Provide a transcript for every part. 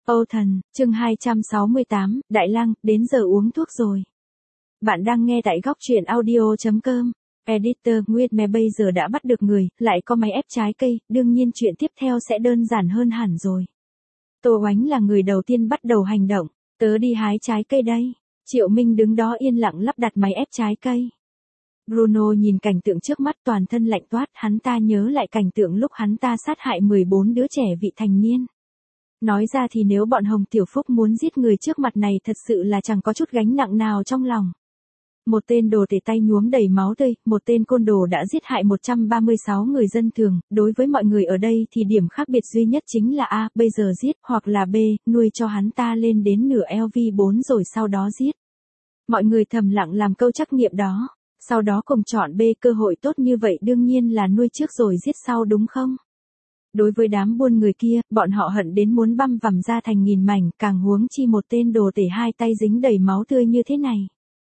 Âu Thần, chương 268, Đại Lăng, đến giờ uống thuốc rồi. Bạn đang nghe tại góc truyện audio.com. Editor Nguyệt Mẹ bây giờ đã bắt được người, lại có máy ép trái cây, đương nhiên chuyện tiếp theo sẽ đơn giản hơn hẳn rồi. Tô Oánh là người đầu tiên bắt đầu hành động, tớ đi hái trái cây đây. Triệu Minh đứng đó yên lặng lắp đặt máy ép trái cây. Bruno nhìn cảnh tượng trước mắt toàn thân lạnh toát, hắn ta nhớ lại cảnh tượng lúc hắn ta sát hại 14 đứa trẻ vị thành niên. Nói ra thì nếu bọn Hồng Tiểu Phúc muốn giết người trước mặt này thật sự là chẳng có chút gánh nặng nào trong lòng. Một tên đồ tể tay nhuốm đầy máu tươi, một tên côn đồ đã giết hại 136 người dân thường, đối với mọi người ở đây thì điểm khác biệt duy nhất chính là A, bây giờ giết, hoặc là B, nuôi cho hắn ta lên đến nửa LV4 rồi sau đó giết. Mọi người thầm lặng làm câu trắc nghiệm đó, sau đó cùng chọn B, cơ hội tốt như vậy đương nhiên là nuôi trước rồi giết sau đúng không? Đối với đám buôn người kia, bọn họ hận đến muốn băm vằm ra thành nghìn mảnh, càng huống chi một tên đồ tể hai tay dính đầy máu tươi như thế này.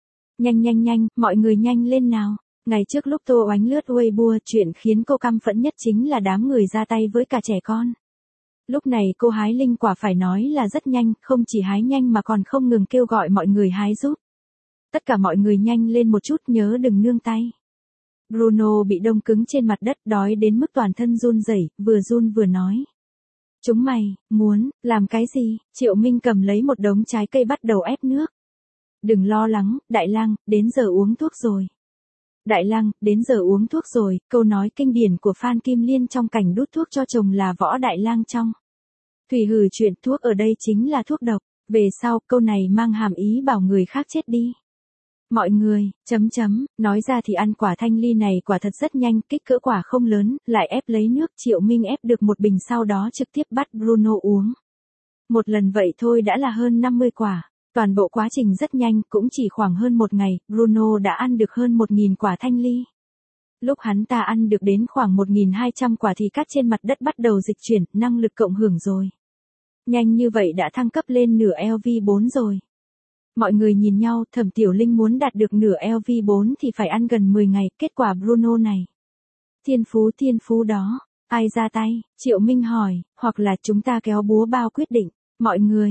Nhanh, mọi người nhanh lên nào. Ngày trước lúc Tô Oánh lướt Weibo, chuyện khiến cô căm phẫn nhất chính là đám người ra tay với cả trẻ con. Lúc này cô hái linh quả phải nói là rất nhanh, không chỉ hái nhanh mà còn không ngừng kêu gọi mọi người hái giúp. Tất cả mọi người nhanh lên một chút, nhớ đừng nương tay. Bruno bị đông cứng trên mặt đất, đói đến mức toàn thân run rẩy, vừa run vừa nói. Chúng mày, muốn, làm cái gì? Triệu Minh cầm lấy một đống trái cây bắt đầu ép nước. Đừng lo lắng, Đại Lang, đến giờ uống thuốc rồi. Đại Lang, đến giờ uống thuốc rồi, câu nói kinh điển của Phan Kim Liên trong cảnh đút thuốc cho chồng là Võ Đại Lang trong. Thủy hử chuyện thuốc ở đây chính là thuốc độc, về sau, câu này mang hàm ý bảo người khác chết đi. Mọi người, nói ra thì ăn quả thanh ly này quả thật rất nhanh, kích cỡ quả không lớn, lại ép lấy nước, Triệu Minh ép được một bình sau đó trực tiếp bắt Bruno uống. Một lần vậy thôi đã là hơn 50 quả, toàn bộ quá trình rất nhanh, cũng chỉ khoảng hơn một ngày, Bruno đã ăn được hơn 1.000 quả thanh ly. Lúc hắn ta ăn được đến khoảng 1.200 quả thì cát trên mặt đất bắt đầu dịch chuyển, năng lực cộng hưởng rồi. Nhanh như vậy đã thăng cấp lên nửa LV4 rồi. Mọi người nhìn nhau, Thẩm Tiểu Linh muốn đạt được nửa LV4 thì phải ăn gần 10 ngày, kết quả Bruno này. Thiên phú đó, ai ra tay, Triệu Minh hỏi, hoặc là chúng ta kéo búa bao quyết định, mọi người,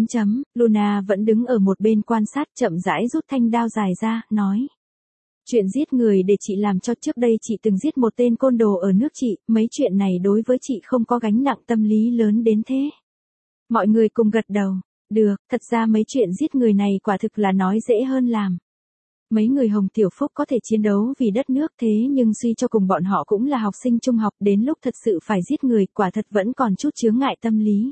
Luna vẫn đứng ở một bên quan sát chậm rãi rút thanh đao dài ra, nói. Chuyện giết người để chị làm cho trước đây chị từng giết một tên côn đồ ở nước chị, mấy chuyện này đối với chị không có gánh nặng tâm lý lớn đến thế. Mọi người cùng gật đầu. Được, thật ra mấy chuyện giết người này quả thực là nói dễ hơn làm. Mấy người Hồng Tiểu Phúc có thể chiến đấu vì đất nước thế nhưng suy cho cùng bọn họ cũng là học sinh trung học, đến lúc thật sự phải giết người quả thật vẫn còn chút chướng ngại tâm lý.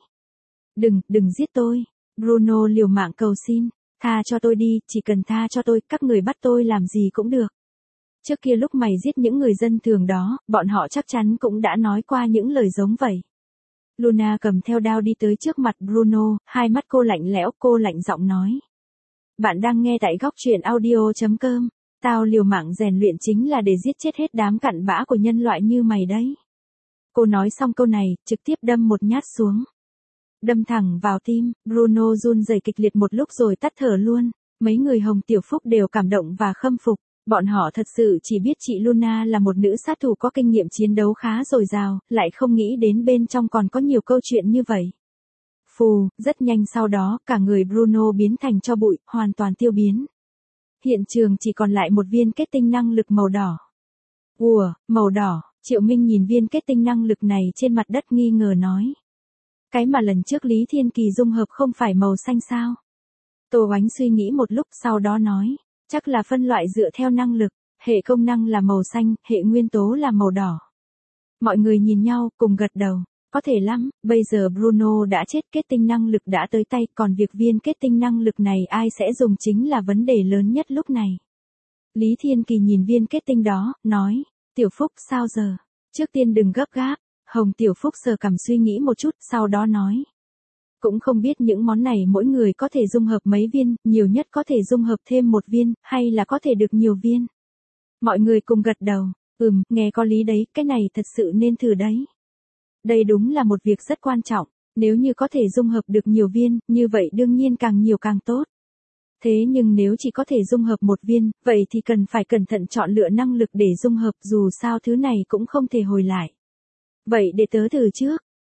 Đừng giết tôi. Bruno liều mạng cầu xin. Tha cho tôi đi, chỉ cần tha cho tôi, các người bắt tôi làm gì cũng được. Trước kia lúc mày giết những người dân thường đó, bọn họ chắc chắn cũng đã nói qua những lời giống vậy. Luna cầm theo đao đi tới trước mặt Bruno, hai mắt cô lạnh lẽo, cô lạnh giọng nói. Bạn đang nghe tại góc truyện audio.com, tao liều mạng rèn luyện chính là để giết chết hết đám cặn bã của nhân loại như mày đấy. Cô nói xong câu này, trực tiếp đâm một nhát xuống. Đâm thẳng vào tim, Bruno run rẩy kịch liệt một lúc rồi tắt thở luôn, mấy người Hồng Tiểu Phúc đều cảm động và khâm phục. Bọn họ thật sự chỉ biết chị Luna là một nữ sát thủ có kinh nghiệm chiến đấu khá dồi dào, lại không nghĩ đến bên trong còn có nhiều câu chuyện như vậy. Phù, rất nhanh sau đó, cả người Bruno biến thành tro bụi, hoàn toàn tiêu biến. Hiện trường chỉ còn lại một viên kết tinh năng lực màu đỏ. Ủa, màu đỏ, Triệu Minh nhìn viên kết tinh năng lực này trên mặt đất nghi ngờ nói. Cái mà lần trước Lý Thiên Kỳ dung hợp không phải màu xanh sao? Tô Oánh suy nghĩ một lúc sau đó nói. Chắc là phân loại dựa theo năng lực, hệ công năng là màu xanh, hệ nguyên tố là màu đỏ. Mọi người nhìn nhau, cùng gật đầu. Có thể lắm, bây giờ Bruno đã chết, kết tinh năng lực đã tới tay, còn việc viên kết tinh năng lực này ai sẽ dùng chính là vấn đề lớn nhất lúc này. Lý Thiên Kỳ nhìn viên kết tinh đó, nói, Tiểu Phúc sao giờ? Trước tiên đừng gấp gáp. Hồng Tiểu Phúc sờ cằm suy nghĩ một chút, sau đó nói. Cũng không biết những món này mỗi người có thể dung hợp mấy viên, nhiều nhất có thể dung hợp thêm một viên, hay là có thể được nhiều viên. Mọi người cùng gật đầu, nghe có lý đấy, cái này thật sự nên thử đấy. Đây đúng là một việc rất quan trọng, nếu như có thể dung hợp được nhiều viên, như vậy đương nhiên càng nhiều càng tốt. Thế nhưng nếu chỉ có thể dung hợp một viên, vậy thì cần phải cẩn thận chọn lựa năng lực để dung hợp, dù sao thứ này cũng không thể hồi lại. Vậy để tớ thử trước.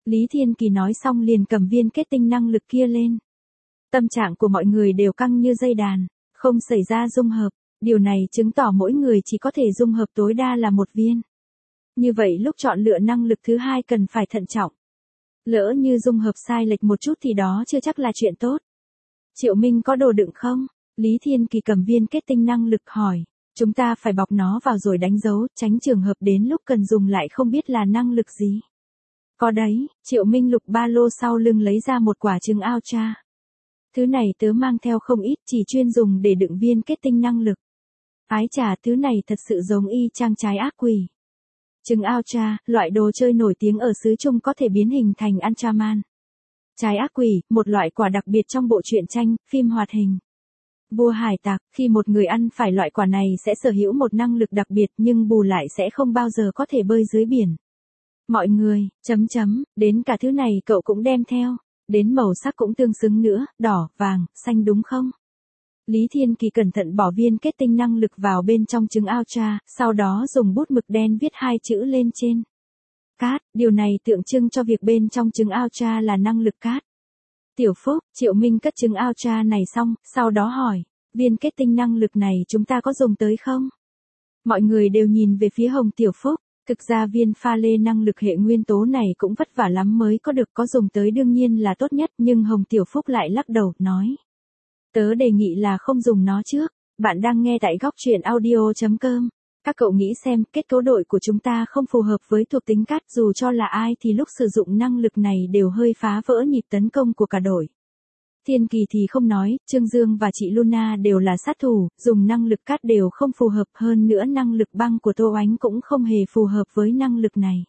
Lý Thiên Kỳ nói xong liền cầm viên kết tinh năng lực kia lên. Tâm trạng của mọi người đều căng như dây đàn, không xảy ra dung hợp, điều này chứng tỏ mỗi người chỉ có thể dung hợp tối đa là một viên. Như vậy lúc chọn lựa năng lực thứ hai cần phải thận trọng. Lỡ như dung hợp sai lệch một chút thì đó chưa chắc là chuyện tốt. Triệu Minh có đồ đựng không? Lý Thiên Kỳ cầm viên kết tinh năng lực hỏi. Chúng ta phải bọc nó vào rồi đánh dấu, tránh trường hợp đến lúc cần dùng lại không biết là năng lực gì. Có đấy, Triệu Minh lục ba lô sau lưng lấy ra một quả trứng ao cha. Thứ này tớ mang theo không ít, chỉ chuyên dùng để đựng viên kết tinh năng lực. Ái chà, thứ này thật sự giống y chang trái ác quỷ. Trứng ao cha, loại đồ chơi nổi tiếng ở xứ Trung có thể biến hình thành Ultraman. Trái ác quỷ, một loại quả đặc biệt trong bộ truyện tranh, phim hoạt hình. Vua hải tặc, khi một người ăn phải loại quả này sẽ sở hữu một năng lực đặc biệt nhưng bù lại sẽ không bao giờ có thể bơi dưới biển. Mọi người, đến cả thứ này cậu cũng đem theo, đến màu sắc cũng tương xứng nữa, đỏ, vàng, xanh đúng không? Lý Thiên Kỳ cẩn thận bỏ viên kết tinh năng lực vào bên trong trứng ao cha, sau đó dùng bút mực đen viết hai chữ lên trên. Cát, điều này tượng trưng cho việc bên trong trứng ao cha là năng lực cát. Tiểu Phúc, Triệu Minh cất trứng ao cha này xong, sau đó hỏi, viên kết tinh năng lực này chúng ta có dùng tới không? Mọi người đều nhìn về phía Hồng Tiểu Phúc, thực ra viên pha lê năng lực hệ nguyên tố này cũng vất vả lắm mới có được, có dùng tới đương nhiên là tốt nhất, nhưng Hồng Tiểu Phúc lại lắc đầu, nói. Tớ đề nghị là không dùng nó trước, bạn đang nghe tại góc truyện audio.com. Các cậu nghĩ xem, kết cấu đội của chúng ta không phù hợp với thuộc tính cát, dù cho là ai thì lúc sử dụng năng lực này đều hơi phá vỡ nhịp tấn công của cả đội. Thiên Kỳ thì không nói, Trương Dương và chị Luna đều là sát thủ, dùng năng lực cát đều không phù hợp, hơn nữa năng lực băng của Tô Oánh cũng không hề phù hợp với năng lực này.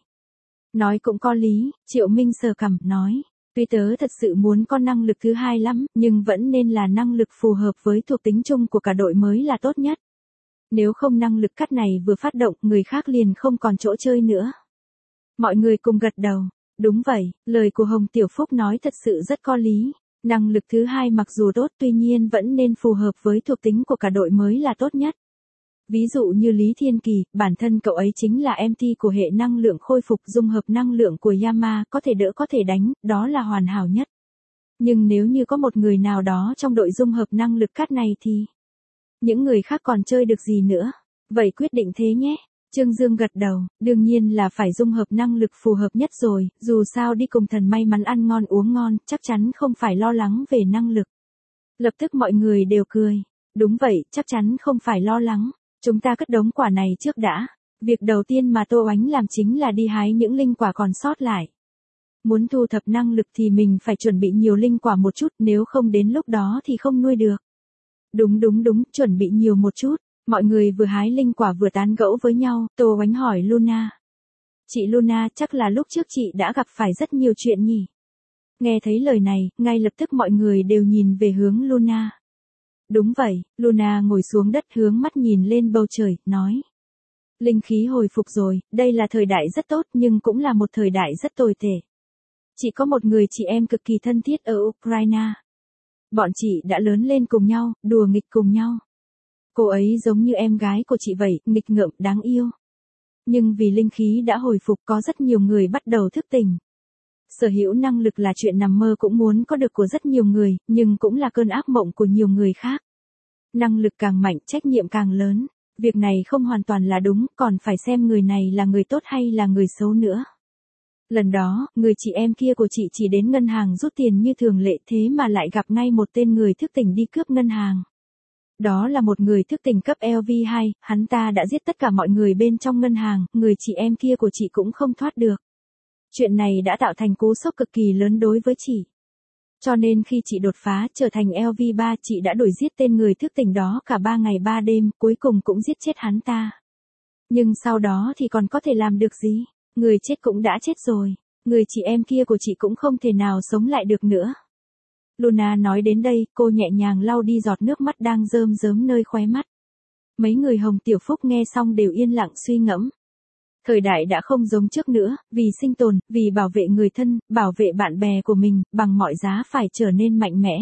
Nói cũng có lý, Triệu Minh sờ cằm, nói. Tuy tớ thật sự muốn có năng lực thứ hai lắm, nhưng vẫn nên là năng lực phù hợp với thuộc tính chung của cả đội mới là tốt nhất. Nếu không năng lực cắt này vừa phát động, người khác liền không còn chỗ chơi nữa. Mọi người cùng gật đầu. Đúng vậy, lời của Hồng Tiểu Phúc nói thật sự rất có lý. Năng lực thứ hai mặc dù tốt tuy nhiên vẫn nên phù hợp với thuộc tính của cả đội mới là tốt nhất. Ví dụ như Lý Thiên Kỳ, bản thân cậu ấy chính là MT của hệ năng lượng khôi phục, dung hợp năng lượng của Yama, có thể đỡ có thể đánh, đó là hoàn hảo nhất. Nhưng nếu như có một người nào đó trong đội dung hợp năng lực cắt này thì những người khác còn chơi được gì nữa? Vậy quyết định thế nhé. Trương Dương gật đầu, đương nhiên là phải dung hợp năng lực phù hợp nhất rồi, dù sao đi cùng thần may mắn ăn ngon uống ngon, chắc chắn không phải lo lắng về năng lực. Lập tức mọi người đều cười. Đúng vậy, chắc chắn không phải lo lắng. Chúng ta cất đống quả này trước đã. Việc đầu tiên mà Tô Oánh làm chính là đi hái những linh quả còn sót lại. Muốn thu thập năng lực thì mình phải chuẩn bị nhiều linh quả một chút, nếu không đến lúc đó thì không nuôi được. Đúng, chuẩn bị nhiều một chút. Mọi người vừa hái linh quả vừa tán gẫu với nhau, Tô Oánh hỏi Luna. Chị Luna, chắc là lúc trước chị đã gặp phải rất nhiều chuyện nhỉ? Nghe thấy lời này, ngay lập tức mọi người đều nhìn về hướng Luna. Đúng vậy, Luna ngồi xuống đất hướng mắt nhìn lên bầu trời, nói. Linh khí hồi phục rồi, đây là thời đại rất tốt nhưng cũng là một thời đại rất tồi tệ. Chị có một người chị em cực kỳ thân thiết ở Ukraine. Bọn chị đã lớn lên cùng nhau, đùa nghịch cùng nhau. Cô ấy giống như em gái của chị vậy, nghịch ngợm, đáng yêu. Nhưng vì linh khí đã hồi phục có rất nhiều người bắt đầu thức tỉnh. Sở hữu năng lực là chuyện nằm mơ cũng muốn có được của rất nhiều người, nhưng cũng là cơn ác mộng của nhiều người khác. Năng lực càng mạnh, trách nhiệm càng lớn. Việc này không hoàn toàn là đúng, còn phải xem người này là người tốt hay là người xấu nữa. Lần đó, người chị em kia của chị chỉ đến ngân hàng rút tiền như thường lệ, thế mà lại gặp ngay một tên người thức tỉnh đi cướp ngân hàng. Đó là một người thức tỉnh cấp LV2, hắn ta đã giết tất cả mọi người bên trong ngân hàng, người chị em kia của chị cũng không thoát được. Chuyện này đã tạo thành cú sốc cực kỳ lớn đối với chị. Cho nên khi chị đột phá trở thành LV3, chị đã đuổi giết tên người thức tỉnh đó cả 3 ngày 3 đêm, cuối cùng cũng giết chết hắn ta. Nhưng sau đó thì còn có thể làm được gì? Người chết cũng đã chết rồi. Người chị em kia của chị cũng không thể nào sống lại được nữa. Luna nói đến đây, cô nhẹ nhàng lau đi giọt nước mắt đang rơm rớm nơi khóe mắt. Mấy người Hồng Tiểu Phúc nghe xong đều yên lặng suy ngẫm. Thời đại đã không giống trước nữa, vì sinh tồn, vì bảo vệ người thân, bảo vệ bạn bè của mình, bằng mọi giá phải trở nên mạnh mẽ.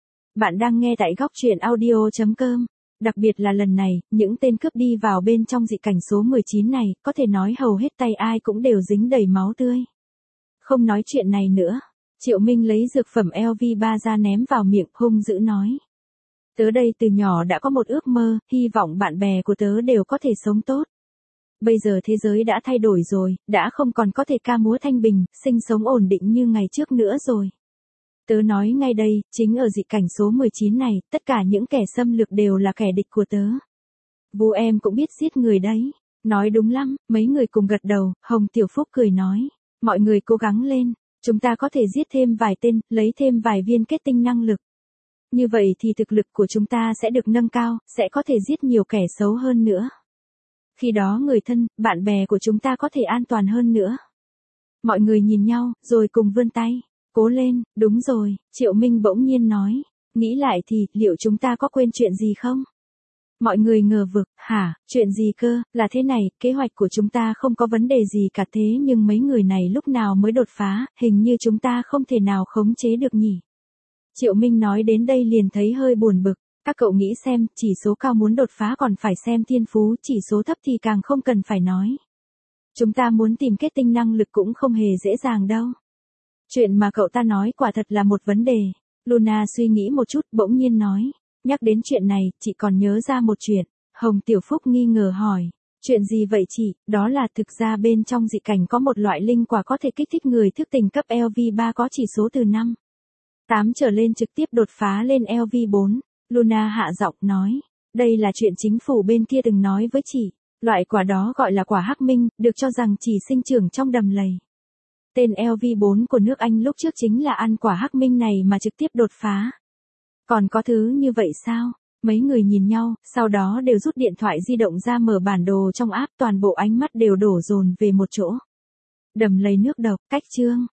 Bạn đang nghe tại góc truyện audio.com. Đặc biệt là lần này, những tên cướp đi vào bên trong dị cảnh số 19 này, có thể nói hầu hết tay ai cũng đều dính đầy máu tươi. Không nói chuyện này nữa. Triệu Minh lấy dược phẩm LV3 ra ném vào miệng, hung dữ nói. Tớ đây từ nhỏ đã có một ước mơ, hy vọng bạn bè của tớ đều có thể sống tốt. Bây giờ thế giới đã thay đổi rồi, đã không còn có thể ca múa thanh bình, sinh sống ổn định như ngày trước nữa rồi. Tớ nói ngay đây, chính ở dị cảnh số 19 này, tất cả những kẻ xâm lược đều là kẻ địch của tớ. Vu em cũng biết giết người đấy. Nói đúng lắm, mấy người cùng gật đầu, Hồng Tiểu Phúc cười nói. Mọi người cố gắng lên, chúng ta có thể giết thêm vài tên, lấy thêm vài viên kết tinh năng lực. Như vậy thì thực lực của chúng ta sẽ được nâng cao, sẽ có thể giết nhiều kẻ xấu hơn nữa. Khi đó người thân, bạn bè của chúng ta có thể an toàn hơn nữa. Mọi người nhìn nhau, rồi cùng vươn tay. Cố lên, đúng rồi, Triệu Minh bỗng nhiên nói. Nghĩ lại thì, liệu chúng ta có quên chuyện gì không? Mọi người ngờ vực, hả, chuyện gì cơ, là thế này, kế hoạch của chúng ta không có vấn đề gì cả thế nhưng mấy người này lúc nào mới đột phá, hình như chúng ta không thể nào khống chế được nhỉ. Triệu Minh nói đến đây liền thấy hơi buồn bực, các cậu nghĩ xem, chỉ số cao muốn đột phá còn phải xem thiên phú, chỉ số thấp thì càng không cần phải nói. Chúng ta muốn tìm kết tinh năng lực cũng không hề dễ dàng đâu. Chuyện mà cậu ta nói quả thật là một vấn đề. Luna suy nghĩ một chút bỗng nhiên nói. Nhắc đến chuyện này, chị còn nhớ ra một chuyện. Hồng Tiểu Phúc nghi ngờ hỏi. Chuyện gì vậy chị? Đó là thực ra bên trong dị cảnh có một loại linh quả có thể kích thích người thức tỉnh cấp LV3 có chỉ số từ 5. 8 trở lên trực tiếp đột phá lên LV4. Luna hạ giọng nói. Đây là chuyện chính phủ bên kia từng nói với chị. Loại quả đó gọi là quả hắc minh, được cho rằng chỉ sinh trưởng trong đầm lầy. Tên LV4 của nước Anh lúc trước chính là ăn quả hắc minh này mà trực tiếp đột phá. Còn có thứ như vậy sao? Mấy người nhìn nhau, sau đó đều rút điện thoại di động ra mở bản đồ trong app, toàn bộ ánh mắt đều đổ dồn về một chỗ. Đầm lầy nước độc, cách chương.